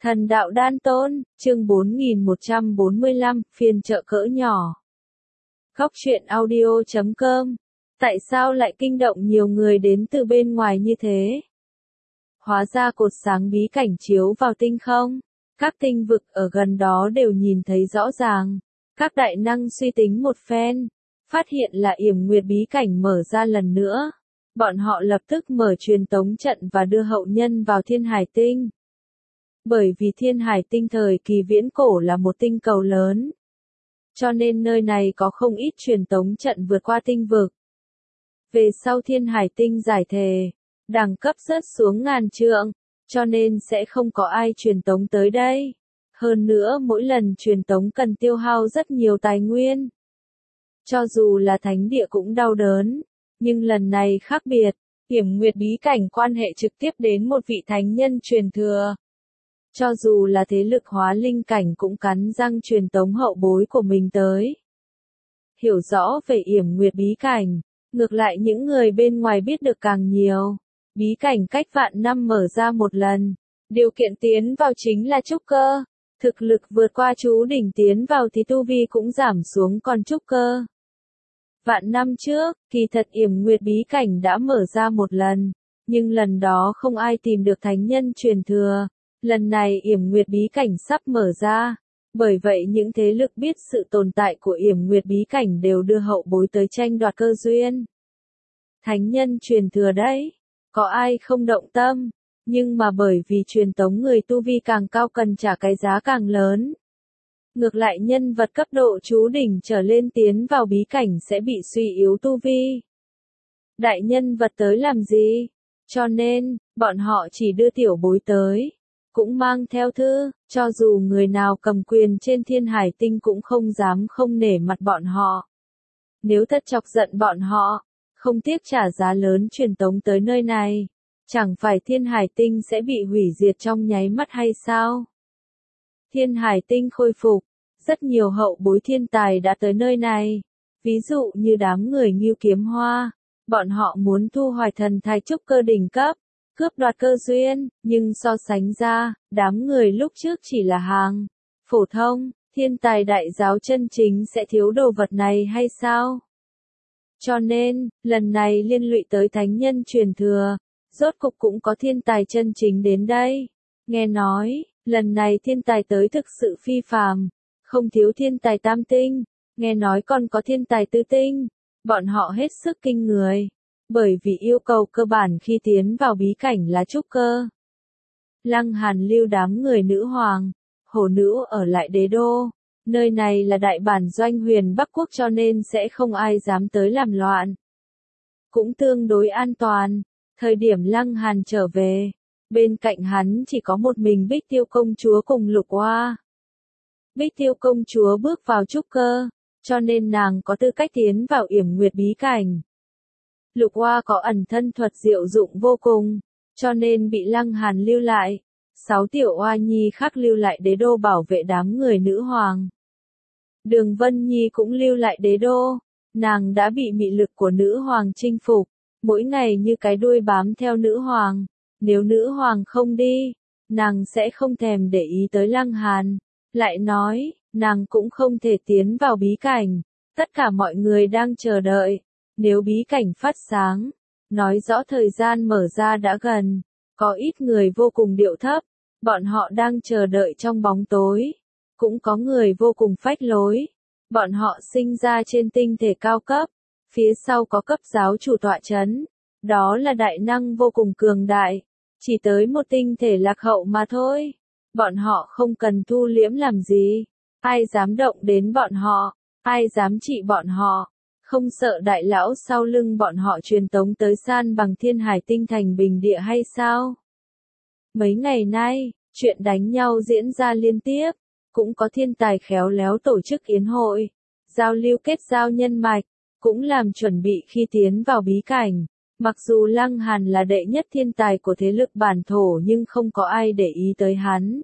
Thần đạo đan tôn, chương 4145, phiên chợ cỡ nhỏ. Góc truyện audio.com. Tại sao lại kinh động nhiều người đến từ bên ngoài như thế? Hóa ra cột sáng bí cảnh chiếu vào tinh không. Các tinh vực ở gần đó đều nhìn thấy rõ ràng. Các đại năng suy tính một phen, phát hiện là yểm nguyệt bí cảnh mở ra lần nữa. Bọn họ lập tức mở truyền tống trận và đưa hậu nhân vào Thiên Hải Tinh. Bởi vì Thiên Hải Tinh thời kỳ viễn cổ là một tinh cầu lớn, cho nên nơi này có không ít truyền tống trận vượt qua tinh vực. Về sau Thiên Hải Tinh giải thề, đẳng cấp rớt xuống ngàn trượng, cho nên sẽ không có ai truyền tống tới đây. Hơn nữa mỗi lần truyền tống cần tiêu hao rất nhiều tài nguyên. Cho dù là thánh địa cũng đau đớn, nhưng lần này khác biệt, yểm nguyệt bí cảnh quan hệ trực tiếp đến một vị thánh nhân truyền thừa. Cho dù là thế lực hóa linh cảnh cũng cắn răng truyền tống hậu bối của mình tới. Hiểu rõ về yểm nguyệt bí cảnh, ngược lại những người bên ngoài biết được càng nhiều. Bí cảnh cách vạn năm mở ra một lần, điều kiện tiến vào chính là trúc cơ. Thực lực vượt qua chú đỉnh tiến vào thì tu vi cũng giảm xuống còn trúc cơ. Vạn năm trước, kỳ thật yểm nguyệt bí cảnh đã mở ra một lần, nhưng lần đó không ai tìm được thánh nhân truyền thừa. Lần này yểm nguyệt bí cảnh sắp mở ra, bởi vậy những thế lực biết sự tồn tại của yểm nguyệt bí cảnh đều đưa hậu bối tới tranh đoạt cơ duyên. Thánh nhân truyền thừa đấy, có ai không động tâm, nhưng mà bởi vì truyền tống người tu vi càng cao cần trả cái giá càng lớn. Ngược lại nhân vật cấp độ chú đỉnh trở lên tiến vào bí cảnh sẽ bị suy yếu tu vi. Đại nhân vật tới làm gì? Cho nên, bọn họ chỉ đưa tiểu bối tới. Cũng mang theo thư, cho dù người nào cầm quyền trên Thiên Hải Tinh cũng không dám không nể mặt bọn họ. Nếu thật chọc giận bọn họ, không tiếc trả giá lớn truyền tống tới nơi này, chẳng phải Thiên Hải Tinh sẽ bị hủy diệt trong nháy mắt hay sao? Thiên Hải Tinh khôi phục, rất nhiều hậu bối thiên tài đã tới nơi này, ví dụ như đám người Ngưu Kiếm Hoa, bọn họ muốn thu hoạch thần thạch trúc cơ đỉnh cấp, cướp đoạt cơ duyên, nhưng so sánh ra, đám người lúc trước chỉ là hàng phổ thông, thiên tài đại giáo chân chính sẽ thiếu đồ vật này hay sao? Cho nên, lần này liên lụy tới thánh nhân truyền thừa, rốt cục cũng có thiên tài chân chính đến đây. Nghe nói, lần này thiên tài tới thực sự phi phàm, không thiếu thiên tài tam tinh, nghe nói còn có thiên tài tứ tinh, bọn họ hết sức kinh người. Bởi vì yêu cầu cơ bản khi tiến vào bí cảnh là trúc cơ. Lăng Hàn lưu đám người nữ hoàng, hổ nữ ở lại đế đô. Nơi này là đại bản doanh huyền Bắc Quốc cho nên sẽ không ai dám tới làm loạn. Cũng tương đối an toàn. Thời điểm Lăng Hàn trở về, bên cạnh hắn chỉ có một mình Bích Tiêu công chúa cùng Lục Oa. Bích Tiêu công chúa bước vào trúc cơ, cho nên nàng có tư cách tiến vào yểm nguyệt bí cảnh. Lục Oa có ẩn thân thuật diệu dụng vô cùng, cho nên bị Lăng Hàn lưu lại. 6 tiểu oa nhi khác lưu lại đế đô bảo vệ đám người nữ hoàng. Đường Vân Nhi cũng lưu lại đế đô, nàng đã bị mị lực của nữ hoàng chinh phục, mỗi ngày như cái đuôi bám theo nữ hoàng. Nếu nữ hoàng không đi, nàng sẽ không thèm để ý tới Lăng Hàn. Lại nói, nàng cũng không thể tiến vào bí cảnh. Tất cả mọi người đang chờ đợi. Nếu bí cảnh phát sáng, nói rõ thời gian mở ra đã gần, có ít người vô cùng điệu thấp, bọn họ đang chờ đợi trong bóng tối. Cũng có người vô cùng phách lối, bọn họ sinh ra trên tinh thể cao cấp, phía sau có cấp giáo chủ tọa chấn, đó là đại năng vô cùng cường đại, chỉ tới một tinh thể lạc hậu mà thôi. Bọn họ không cần thu liễm làm gì, ai dám động đến bọn họ, ai dám trị bọn họ. Không sợ đại lão sau lưng bọn họ truyền tống tới san bằng Thiên Hải Tinh thành bình địa hay sao? Mấy ngày nay, chuyện đánh nhau diễn ra liên tiếp, cũng có thiên tài khéo léo tổ chức yến hội, giao lưu kết giao nhân mạch, cũng làm chuẩn bị khi tiến vào bí cảnh. Mặc dù Lăng Hàn là đệ nhất thiên tài của thế lực bản thổ nhưng không có ai để ý tới hắn.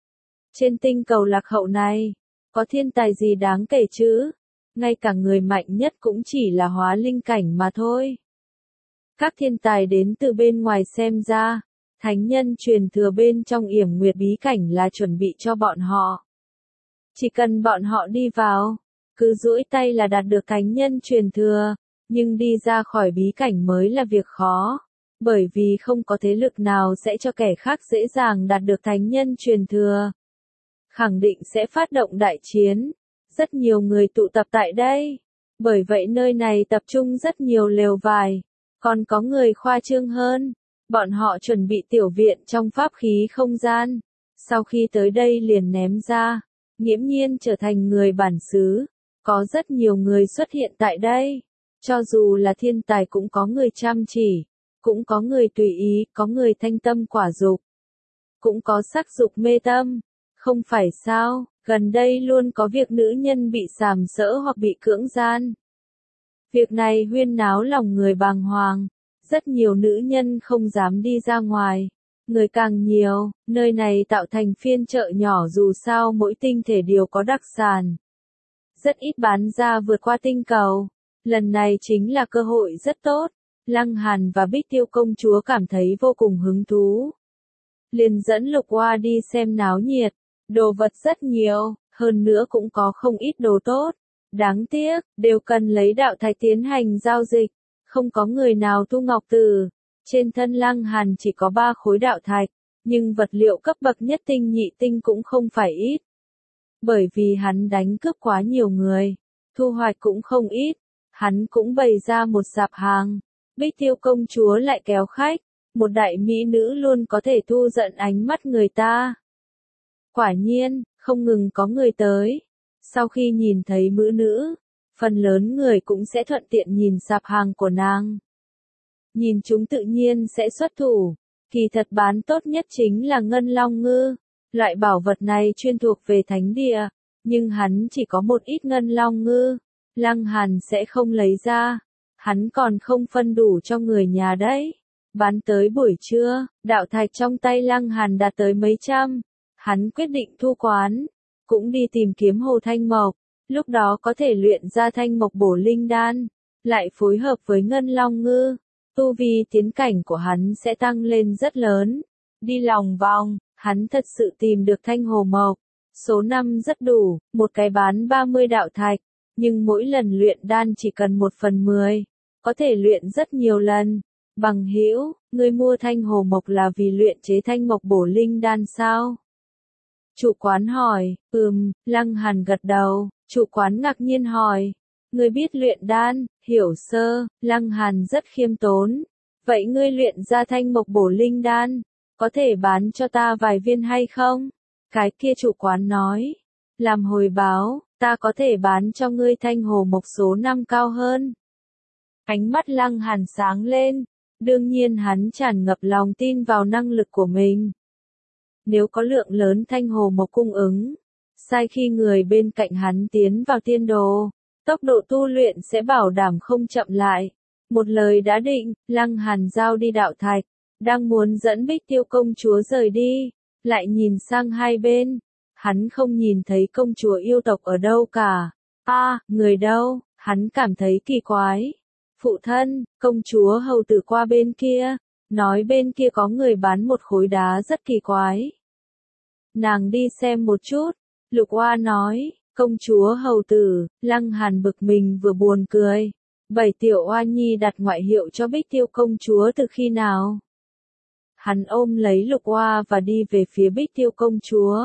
Trên tinh cầu lạc hậu này, có thiên tài gì đáng kể chứ? Ngay cả người mạnh nhất cũng chỉ là hóa linh cảnh mà thôi. Các thiên tài đến từ bên ngoài xem ra, Thánh nhân truyền thừa bên trong Yểm Nguyệt bí cảnh là chuẩn bị cho bọn họ. Chỉ cần bọn họ đi vào, cứ duỗi tay là đạt được thánh nhân truyền thừa, nhưng đi ra khỏi bí cảnh mới là việc khó, bởi vì không có thế lực nào sẽ cho kẻ khác dễ dàng đạt được thánh nhân truyền thừa. Khẳng định sẽ phát động đại chiến, rất nhiều người tụ tập tại đây, bởi vậy nơi này tập trung rất nhiều lều vải, còn có người khoa trương hơn. Bọn họ chuẩn bị tiểu viện trong pháp khí không gian, sau khi tới đây liền ném ra, nghiễm nhiên trở thành người bản xứ. Có rất nhiều người xuất hiện tại đây, cho dù là thiên tài cũng có người chăm chỉ, cũng có người tùy ý, có người thanh tâm quả dục, cũng có sắc dục mê tâm. Không phải sao, gần đây luôn có việc nữ nhân bị sàm sỡ hoặc bị cưỡng gian. Việc này huyên náo lòng người bàng hoàng. Rất nhiều nữ nhân không dám đi ra ngoài, người càng nhiều, nơi này tạo thành phiên chợ nhỏ dù sao mỗi tinh thể đều có đặc sản. Rất ít bán ra vượt qua tinh cầu, lần này chính là cơ hội rất tốt, Lăng Hàn và Bích Tiêu công chúa cảm thấy vô cùng hứng thú. Liền dẫn Lục Oa đi xem náo nhiệt, đồ vật rất nhiều, hơn nữa cũng có không ít đồ tốt. Đáng tiếc, đều cần lấy đạo thạch tiến hành giao dịch. Không có người nào thu ngọc tử. Trên thân Lăng Hàn chỉ có 3 khối đạo thạch, nhưng vật liệu cấp bậc nhất tinh nhị tinh cũng không phải ít. Bởi vì hắn đánh cướp quá nhiều người, thu hoạch cũng không ít, hắn cũng bày ra một sạp hàng. Bích Tiêu công chúa lại kéo khách, một đại mỹ nữ luôn có thể thu giận ánh mắt người ta. Quả nhiên, không ngừng có người tới. Sau khi nhìn thấy mỹ nữ, phần lớn người cũng sẽ thuận tiện nhìn sạp hàng của nàng. Nhìn chúng tự nhiên sẽ xuất thủ. Kỳ thật bán tốt nhất chính là ngân long ngư. Loại bảo vật này chuyên thuộc về thánh địa, nhưng hắn chỉ có một ít ngân long ngư. Lăng Hàn sẽ không lấy ra. Hắn còn không phân đủ cho người nhà đấy. Bán tới buổi trưa, đạo thạch trong tay Lăng Hàn đạt tới mấy trăm. Hắn quyết định thu quán, cũng đi tìm kiếm Hồ Thanh Mộc. Lúc đó có thể luyện ra thanh mộc bổ linh đan, lại phối hợp với ngân long ngư, tu vi tiến cảnh của hắn sẽ tăng lên rất lớn. Đi lòng vòng, hắn thật sự tìm được thanh hồ mộc. Số 5 rất đủ, một cái bán 30 đạo thạch, nhưng mỗi lần luyện đan chỉ cần 1/10, có thể luyện rất nhiều lần. Bằng hữu, ngươi mua thanh hồ mộc là vì luyện chế thanh mộc bổ linh đan sao? Chủ quán hỏi, Lăng Hàn gật đầu. Chủ quán ngạc nhiên hỏi, ngươi biết luyện đan, hiểu sơ, Lăng Hàn rất khiêm tốn. Vậy ngươi luyện ra thanh mộc bổ linh đan, có thể bán cho ta vài viên hay không? Cái kia chủ quán nói, làm hồi báo, ta có thể bán cho ngươi thanh hồ mộc số 5 cao hơn. Ánh mắt Lăng Hàn sáng lên, đương nhiên hắn tràn ngập lòng tin vào năng lực của mình. Nếu có lượng lớn thanh hồ mộc cung ứng, sai khi người bên cạnh hắn tiến vào tiên đồ, tốc độ tu luyện sẽ bảo đảm không chậm lại. Một lời đã định, Lăng Hàn giao đi đạo thạch, đang muốn dẫn Bích Tiêu công chúa rời đi, lại nhìn sang hai bên, hắn không nhìn thấy công chúa yêu tộc ở đâu cả. Người đâu? Hắn cảm thấy kỳ quái. Phụ thân, công chúa hầu tử qua bên kia, nói bên kia có người bán một khối đá rất kỳ quái. Nàng đi xem một chút. Lục Oa nói, công chúa hầu tử. Lăng Hàn bực mình vừa buồn cười. 7 tiểu oa nhi đặt ngoại hiệu cho Bích Tiêu công chúa từ khi nào? Hắn ôm lấy Lục Oa và đi về phía Bích Tiêu công chúa.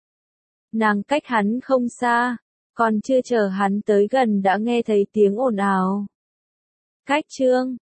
Nàng cách hắn không xa, còn chưa chờ hắn tới gần đã nghe thấy tiếng ồn ào. Cách chương